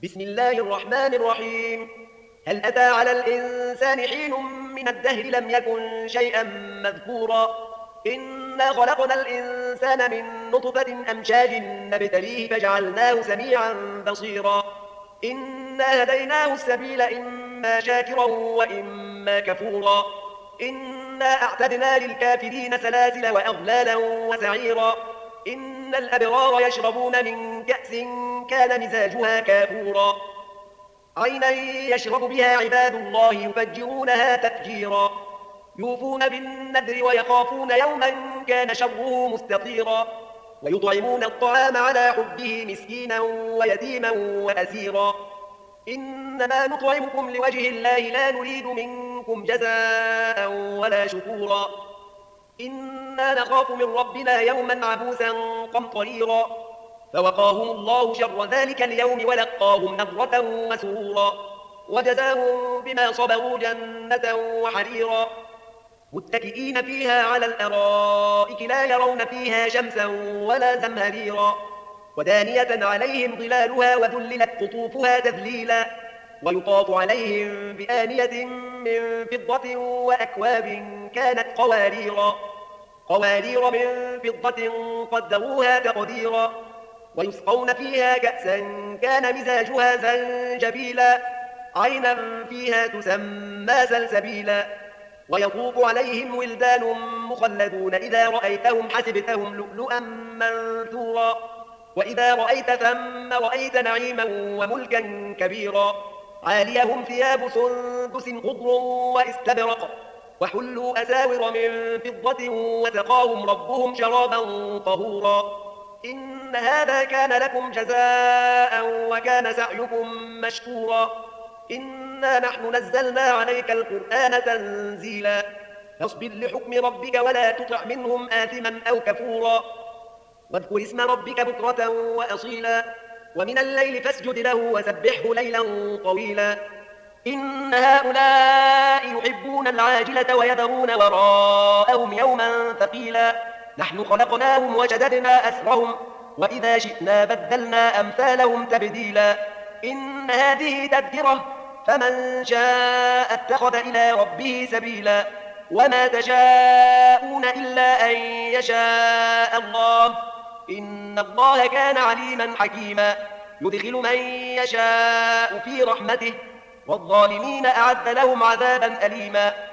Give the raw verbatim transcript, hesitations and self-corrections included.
بسم الله الرحمن الرحيم. هل أتى على الإنسان حين من الدهر لم يكن شيئا مذكورا. إنا خلقنا الإنسان من نطفة أمشاج نبتليه فجعلناه سميعا بصيرا. إنا هديناه السبيل إما شاكرا وإما كفورا. إنا أعتدنا للكافرين سلاسل وأغلالا وسعيرا. إن الأبرار يشربون من كأس كان مزاجها كافورا. عينا يشرب بها عباد الله يفجرونها تفجيرا. يوفون بالنذر ويخافون يوما كان شره مستطيرا. ويطعمون الطعام على حبه مسكينا ويتيما وأسيرا. إنما نطعمكم لوجه الله لا نريد منكم جزاء ولا شكورا. إنا نخاف من ربنا يوما عبوسا قمطريرا. فوقاهم الله شر ذلك اليوم ولقاهم نضرة وسرورا. وجزاهم بما صبروا جنة وحريرا. متكئين فيها على الأرائك لا يرون فيها شمسا ولا زمهريرا. ودانية عليهم ظلالها وذللت قطوفها تذليلا. ويطاف عليهم بآنية من فضة وأكواب كانت قواريرا. قوارير من فضة قدروها تقديرا. ويسقون فيها كأسا كان مزاجها زنجبيلا. عينا فيها تسمى سلسبيلا. ويطوف عليهم ولدان مخلدون إذا رأيتهم حسبتهم لؤلؤا منثورا. وإذا رأيت ثم رأيت نعيما وملكا كبيرا. عاليهم ثياب سندس خضر واستبرق. وحلوا أساور من فضة وسقاهم ربهم شرابا طهورا. إن هذا كان لكم جزاء وكان سعيكم مشكورا. إنا نحن نزلنا عليك القرآن تنزيلا. فاصبر لحكم ربك ولا تطع منهم آثما أو كفورا. واذكر اسم ربك بكرة وأصيلا. ومن الليل فاسجد له وسبحه ليلا طويلا. إن هؤلاء يحبون العاجلة ويذرون وراءهم يوما ثقيلا. نحن خلقناهم وشددنا أسرهم وإذا شئنا بدلنا أمثالهم تبديلا. إن هذه تذكرة فمن شاء اتخذ إلى ربه سبيلا. وما تشاءون إلا أن يشاء الله. إن الله كان عليما حكيما. يدخل من يشاء في رحمته والظالمين أعد لهم عذابا أليما.